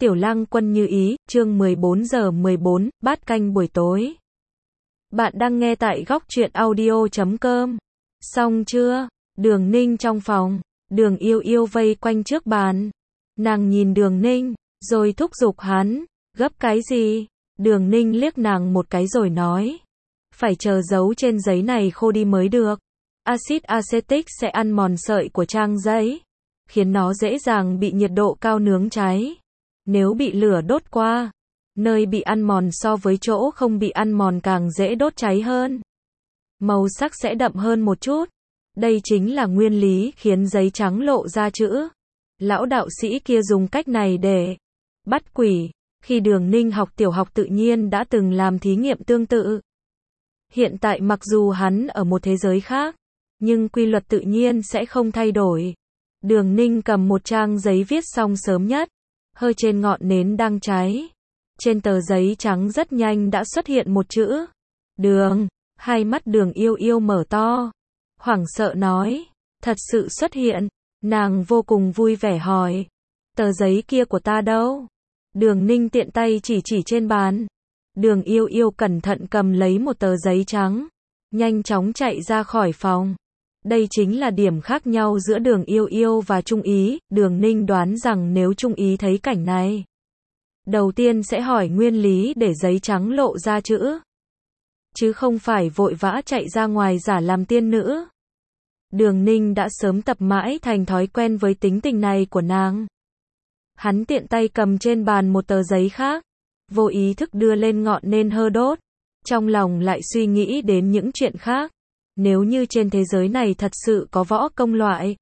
Tiểu Lang Quân như ý, chương 14 giờ 14, bát canh buổi tối. Bạn đang nghe tại góc truyện audio.com. Xong chưa? Đường Ninh trong phòng, Đường Yêu Yêu vây quanh trước bàn. Nàng nhìn Đường Ninh, rồi thúc giục hắn, gấp cái gì? Đường Ninh liếc nàng một cái rồi nói, phải chờ dấu trên giấy này khô đi mới được. Axit acetic sẽ ăn mòn sợi của trang giấy, khiến nó dễ dàng bị nhiệt độ cao nướng cháy. Nếu bị lửa đốt qua, nơi bị ăn mòn so với chỗ không bị ăn mòn càng dễ đốt cháy hơn. Màu sắc sẽ đậm hơn một chút. Đây chính là nguyên lý khiến giấy trắng lộ ra chữ. Lão đạo sĩ kia dùng cách này để bắt quỷ. Khi Đường Ninh học tiểu học tự nhiên đã từng làm thí nghiệm tương tự. Hiện tại mặc dù hắn ở một thế giới khác, nhưng quy luật tự nhiên sẽ không thay đổi. Đường Ninh cầm một trang giấy viết xong sớm nhất. Hơi trên ngọn nến đang cháy. Trên tờ giấy trắng rất nhanh đã xuất hiện một chữ. Đường. Hai mắt Đường Yêu Yêu mở to. Hoảng sợ nói. Thật sự xuất hiện. Nàng vô cùng vui vẻ hỏi. Tờ giấy kia của ta đâu? Đường Ninh tiện tay chỉ trên bàn. Đường Yêu Yêu cẩn thận cầm lấy một tờ giấy trắng. Nhanh chóng chạy ra khỏi phòng. Đây chính là điểm khác nhau giữa Đường Yêu Yêu và Trung Ý. Đường Ninh đoán rằng nếu Trung Ý thấy cảnh này, đầu tiên sẽ hỏi nguyên lý để giấy trắng lộ ra chữ, chứ không phải vội vã chạy ra ngoài giả làm tiên nữ. Đường Ninh đã sớm tập mãi thành thói quen với tính tình này của nàng. Hắn tiện tay cầm trên bàn một tờ giấy khác, vô ý thức đưa lên ngọn nến hơ đốt, trong lòng lại suy nghĩ đến những chuyện khác. Nếu như trên thế giới này thật sự có võ công loại,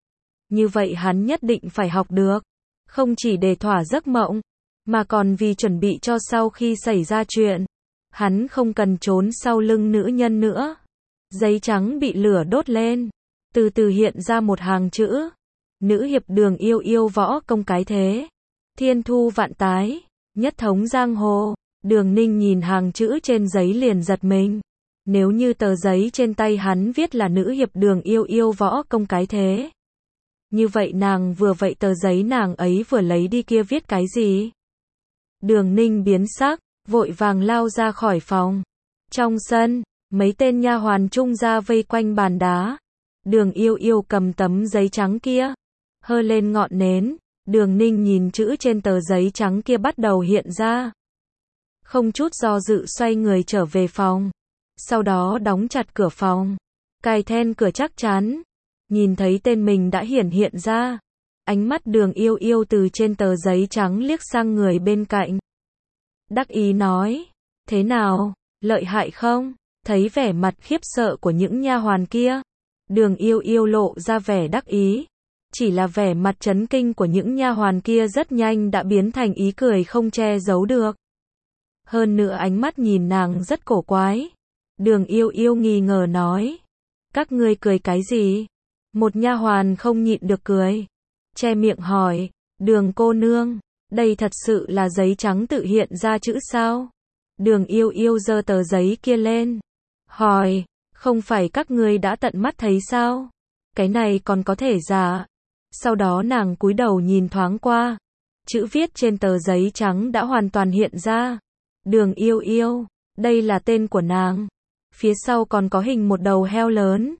như vậy hắn nhất định phải học được. Không chỉ để thỏa giấc mộng, mà còn vì chuẩn bị cho sau khi xảy ra chuyện. Hắn không cần trốn sau lưng nữ nhân nữa. Giấy trắng bị lửa đốt lên. Từ từ hiện ra một hàng chữ. Nữ hiệp Đường Yêu Yêu võ công cái thế. Thiên thu vạn tái. Nhất thống giang hồ. Đường Ninh nhìn hàng chữ trên giấy liền giật mình. Nếu như tờ giấy trên tay hắn viết là nữ hiệp Đường Yêu Yêu võ công cái thế, như vậy nàng vừa vậy tờ giấy nàng ấy vừa lấy đi kia viết cái gì? Đường Ninh biến sắc, vội vàng lao ra khỏi phòng. Trong sân, mấy tên nha hoàn trung gia vây quanh bàn đá. Đường Yêu Yêu cầm tấm giấy trắng kia, hơ lên ngọn nến. Đường Ninh nhìn chữ trên tờ giấy trắng kia bắt đầu hiện ra. Không chút do dự xoay người trở về phòng. Sau đó đóng chặt cửa phòng, cài then cửa chắc chắn. Nhìn thấy tên mình đã hiện ra, ánh mắt Đường Yêu Yêu từ trên tờ giấy trắng liếc sang người bên cạnh. Đắc ý nói, thế nào, lợi hại không? Thấy vẻ mặt khiếp sợ của những nha hoàn kia, Đường Yêu Yêu lộ ra vẻ đắc ý. Chỉ là vẻ mặt chấn kinh của những nha hoàn kia rất nhanh đã biến thành ý cười không che giấu được. Hơn nữa ánh mắt nhìn nàng rất cổ quái. Đường Yêu Yêu nghi ngờ nói, các ngươi cười cái gì? Một nha hoàn không nhịn được cười, che miệng hỏi, Đường cô nương, đây thật sự là giấy trắng tự hiện ra chữ sao? Đường Yêu Yêu giơ tờ giấy kia lên, hỏi, không phải các ngươi đã tận mắt thấy sao? Cái này còn có thể giả? Sau đó nàng cúi đầu nhìn thoáng qua, chữ viết trên tờ giấy trắng đã hoàn toàn hiện ra. Đường Yêu Yêu, đây là tên của nàng. Phía sau còn có hình một đầu heo lớn.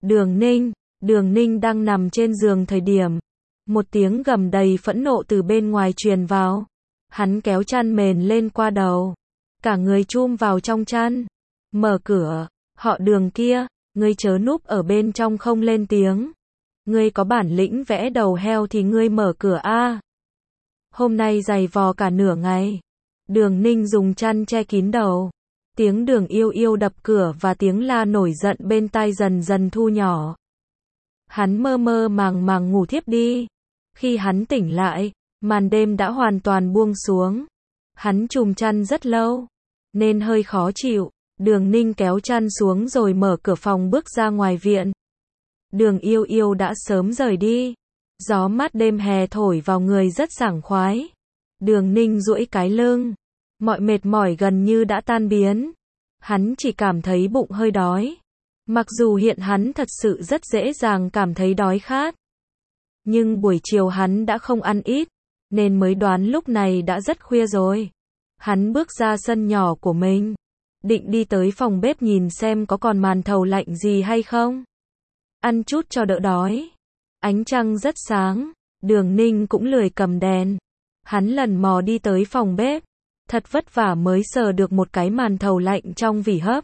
Đường Ninh đang nằm trên giường thời điểm. Một tiếng gầm đầy phẫn nộ từ bên ngoài truyền vào. Hắn kéo chăn mền lên qua đầu. Cả người chum vào trong chăn. Mở cửa, họ Đường kia, ngươi chớ núp ở bên trong không lên tiếng. Ngươi có bản lĩnh vẽ đầu heo thì ngươi mở cửa a. Hôm nay giày vò cả nửa ngày. Đường Ninh dùng chăn che kín đầu. Tiếng Đường Yêu Yêu đập cửa và tiếng la nổi giận bên tai dần dần thu nhỏ. Hắn mơ mơ màng màng ngủ thiếp đi. Khi hắn tỉnh lại, màn đêm đã hoàn toàn buông xuống. Hắn trùm chăn rất lâu, nên hơi khó chịu. Đường Ninh kéo chăn xuống rồi mở cửa phòng bước ra ngoài viện. Đường Yêu Yêu đã sớm rời đi. Gió mát đêm hè thổi vào người rất sảng khoái. Đường Ninh duỗi cái lưng. Mọi mệt mỏi gần như đã tan biến. Hắn chỉ cảm thấy bụng hơi đói. Mặc dù hiện hắn thật sự rất dễ dàng cảm thấy đói khát. Nhưng buổi chiều hắn đã không ăn ít. nên mới đoán lúc này đã rất khuya rồi. Hắn bước ra sân nhỏ của mình, định đi tới phòng bếp nhìn xem có còn màn thầu lạnh gì hay không. Ăn chút cho đỡ đói. Ánh trăng rất sáng, Đường Ninh cũng lười cầm đèn. Hắn lần mò đi tới phòng bếp, thật vất vả mới sờ được một cái màn thầu lạnh trong vỉ hấp.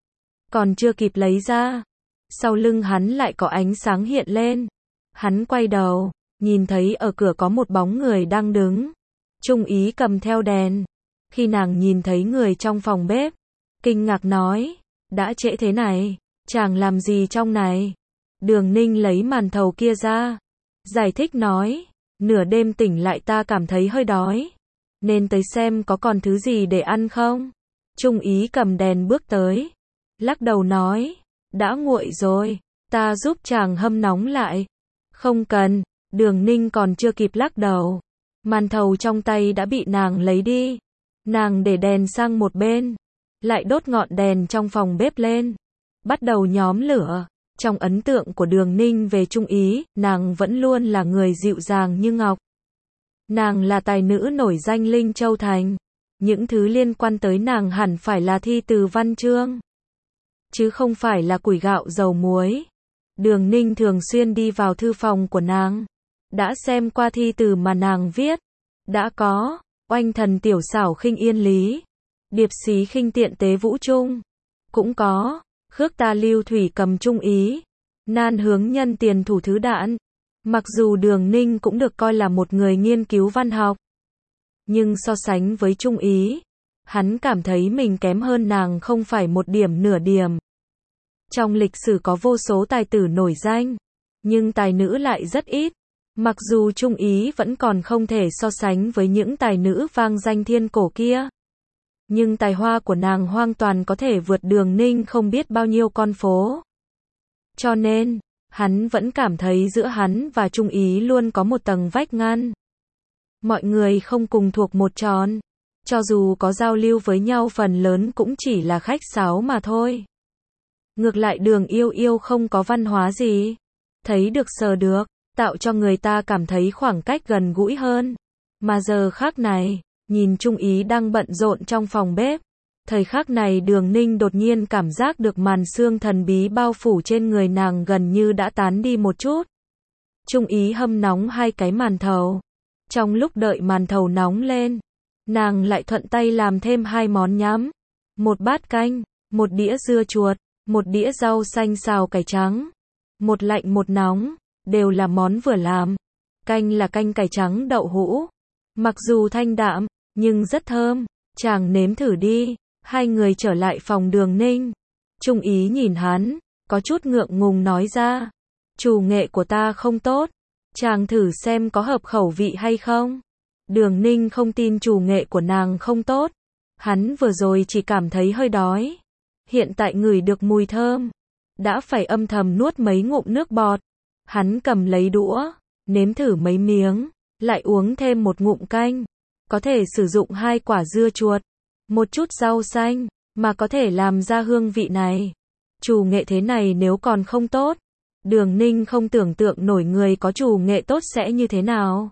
Còn chưa kịp lấy ra, sau lưng hắn lại có ánh sáng hiện lên. Hắn quay đầu, nhìn thấy ở cửa có một bóng người đang đứng. Trung Ý cầm theo đèn. Khi nàng nhìn thấy người trong phòng bếp, kinh ngạc nói, đã trễ thế này, chàng làm gì trong này? Đường Ninh lấy màn thầu kia ra, giải thích nói, nửa đêm tỉnh lại ta cảm thấy hơi đói, nên tới xem có còn thứ gì để ăn không? Trung Ý cầm đèn bước tới, lắc đầu nói, đã nguội rồi, ta giúp chàng hâm nóng lại. Không cần, Đường Ninh còn chưa kịp lắc đầu, màn thầu trong tay đã bị nàng lấy đi. Nàng để đèn sang một bên, lại đốt ngọn đèn trong phòng bếp lên, bắt đầu nhóm lửa. Trong ấn tượng của Đường Ninh về Trung Ý, nàng vẫn luôn là người dịu dàng như ngọc. Nàng là tài nữ nổi danh Linh Châu Thành. Những thứ liên quan tới nàng hẳn phải là thi từ văn chương, chứ không phải là củi gạo dầu muối. Đường Ninh thường xuyên đi vào thư phòng của nàng, đã xem qua thi từ mà nàng viết. Đã có oanh thần tiểu xảo khinh yên lý, điệp xí khinh tiện tế vũ trung. Cũng có khước ta lưu thủy cầm Trung Ý, nan hướng nhân tiền thủ thứ đạn. Mặc dù Đường Ninh cũng được coi là một người nghiên cứu văn học, nhưng so sánh với Trung Ý, hắn cảm thấy mình kém hơn nàng không phải một điểm nửa điểm. Trong lịch sử có vô số tài tử nổi danh, nhưng tài nữ lại rất ít. Mặc dù Trung Ý vẫn còn không thể so sánh với những tài nữ vang danh thiên cổ kia, nhưng tài hoa của nàng hoàn toàn có thể vượt Đường Ninh không biết bao nhiêu con phố. Cho nên, hắn vẫn cảm thấy giữa hắn và Trung Ý luôn có một tầng vách ngăn. Mọi người không cùng thuộc một tròn, cho dù có giao lưu với nhau phần lớn cũng chỉ là khách sáo mà thôi. Ngược lại Đường Yêu Yêu không có văn hóa gì, thấy được sờ được, tạo cho người ta cảm thấy khoảng cách gần gũi hơn. Mà giờ khác này, nhìn Trung Ý đang bận rộn trong phòng bếp, thời khắc này Đường Ninh đột nhiên cảm giác được màn sương thần bí bao phủ trên người nàng gần như đã tán đi một chút. Trung Ý hâm nóng hai cái màn thầu. Trong lúc đợi màn thầu nóng lên, nàng lại thuận tay làm thêm hai món nhắm. Một bát canh, một đĩa dưa chuột, một đĩa rau xanh xào cải trắng. Một lạnh một nóng, đều là món vừa làm. Canh là canh cải trắng đậu hũ. Mặc dù thanh đạm, nhưng rất thơm. Chàng nếm thử đi. Hai người trở lại phòng Đường Ninh. Trung Ý nhìn hắn, có chút ngượng ngùng nói ra. Chủ nghệ của ta không tốt. Chàng thử xem có hợp khẩu vị hay không. Đường Ninh không tin chủ nghệ của nàng không tốt. Hắn vừa rồi chỉ cảm thấy hơi đói. Hiện tại ngửi được mùi thơm, đã phải âm thầm nuốt mấy ngụm nước bọt. Hắn cầm lấy đũa, nếm thử mấy miếng, lại uống thêm một ngụm canh. Có thể sử dụng 2 quả dưa chuột, một chút rau xanh, mà có thể làm ra hương vị này. Chủ nghệ thế này nếu còn không tốt, Đường Ninh không tưởng tượng nổi người có chủ nghệ tốt sẽ như thế nào.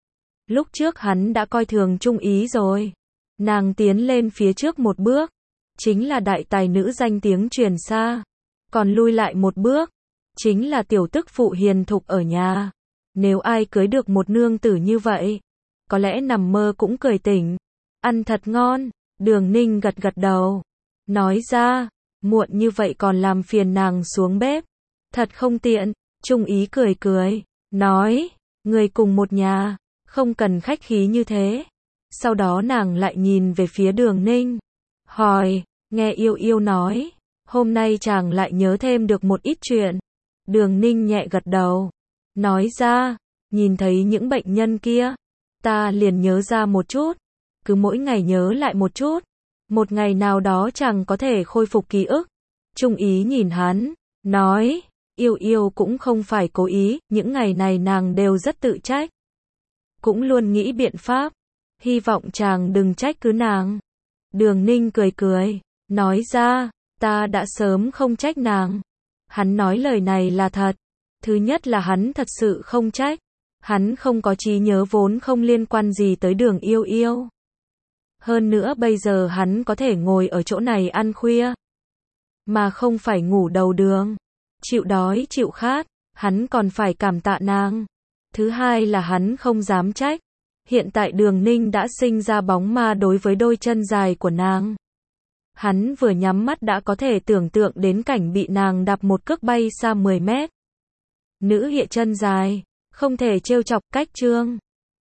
Lúc trước hắn đã coi thường Trung Ý rồi. Nàng tiến lên phía trước một bước, chính là đại tài nữ danh tiếng truyền xa. Còn lui lại một bước, chính là tiểu tức phụ hiền thục ở nhà. Nếu ai cưới được một nương tử như vậy, có lẽ nằm mơ cũng cười tỉnh. Ăn thật ngon. Đường Ninh gật gật đầu, nói ra, muộn như vậy còn làm phiền nàng xuống bếp. Thật không tiện. Trung Ý cười cười, nói, người cùng một nhà, không cần khách khí như thế. Sau đó nàng lại nhìn về phía Đường Ninh, hỏi, nghe Yêu Yêu nói, hôm nay chàng lại nhớ thêm được một ít chuyện. Đường Ninh nhẹ gật đầu, nói ra, nhìn thấy những bệnh nhân kia, ta liền nhớ ra một chút, cứ mỗi ngày nhớ lại một chút, một ngày nào đó chàng có thể khôi phục ký ức. Trung Ý nhìn hắn, nói, Yêu Yêu cũng không phải cố ý, những ngày này nàng đều rất tự trách, cũng luôn nghĩ biện pháp, hy vọng chàng đừng trách cứ nàng. Đường Ninh cười cười, nói ra, ta đã sớm không trách nàng. Hắn nói lời này là thật. Thứ nhất là hắn thật sự không trách. Hắn không có trí nhớ vốn không liên quan gì tới Đường Yêu Yêu. Hơn nữa bây giờ hắn có thể ngồi ở chỗ này ăn khuya, mà không phải ngủ đầu đường. Chịu đói chịu khát, hắn còn phải cảm tạ nàng. Thứ hai là hắn không dám trách. Hiện tại Đường Ninh đã sinh ra bóng ma đối với đôi chân dài của nàng. Hắn vừa nhắm mắt đã có thể tưởng tượng đến cảnh bị nàng đạp một cước bay xa 10 mét. Nữ hiện chân dài, không thể trêu chọc cách chương.